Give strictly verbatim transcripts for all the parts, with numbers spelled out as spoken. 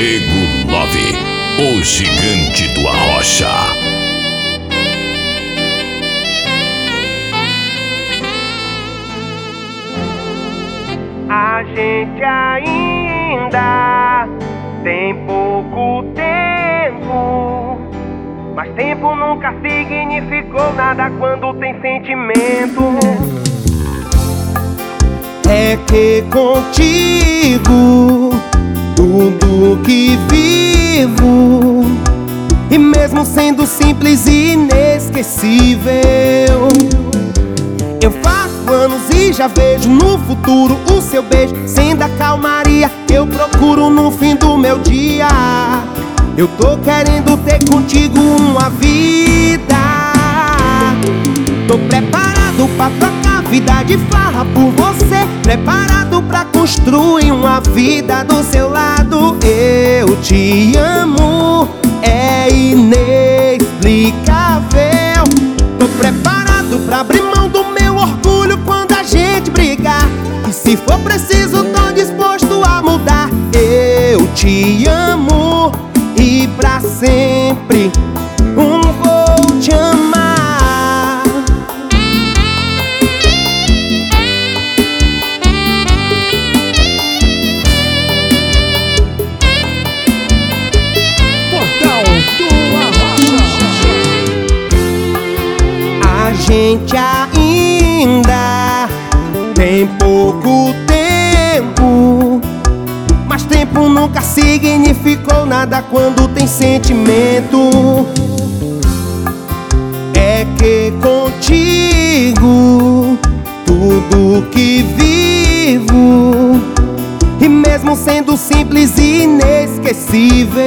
Nego Love, o gigante do Arrocha. A gente ainda tem pouco tempo, mas tempo nunca significou nada quando tem sentimento. É que contigo tudo que vivo, e mesmo sendo simples e inesquecível, eu faço anos e já vejo no futuro o seu beijo sendo a calmaria que eu procuro no fim do meu dia. Eu tô querendo ter contigo uma vida, tô preparado pra trocar vida de farra por você, preparado pra construir uma vida do seu lado. Eu te amo, é inexplicável. Tô preparado pra abrir mão do meu orgulho quando a gente brigar, e se for preciso tô disposto a mudar. Eu te amo e pra sempre um vou te amar. Portal do Arrocha. A gente ainda tem pouco tempo, mas tempo nunca significou nada quando tem sentimento. É que contigo tudo que vivo, e mesmo sendo simples e inesquecível,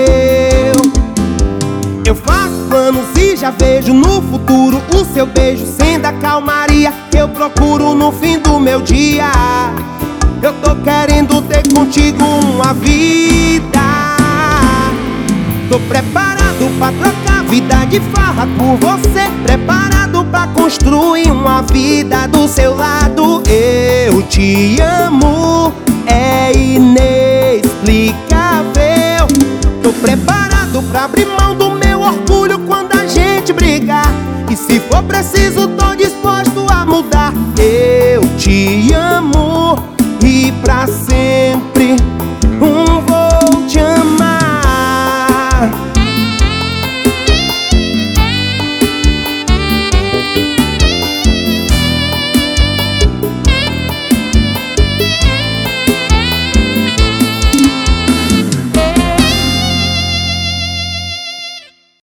eu faço planos e já vejo no futuro o seu beijo sendo a calmaria que eu procuro no fim do meu dia. Eu tô querendo ter contigo uma vida, tô preparado pra trocar vida de farra por você, preparado pra construir uma vida do seu lado. Eu te amo, é inexplicável. Tô preparado pra abrir mão do meu orgulho quando a gente brigar, e se for preciso tô disposto a mudar. Eu te amo,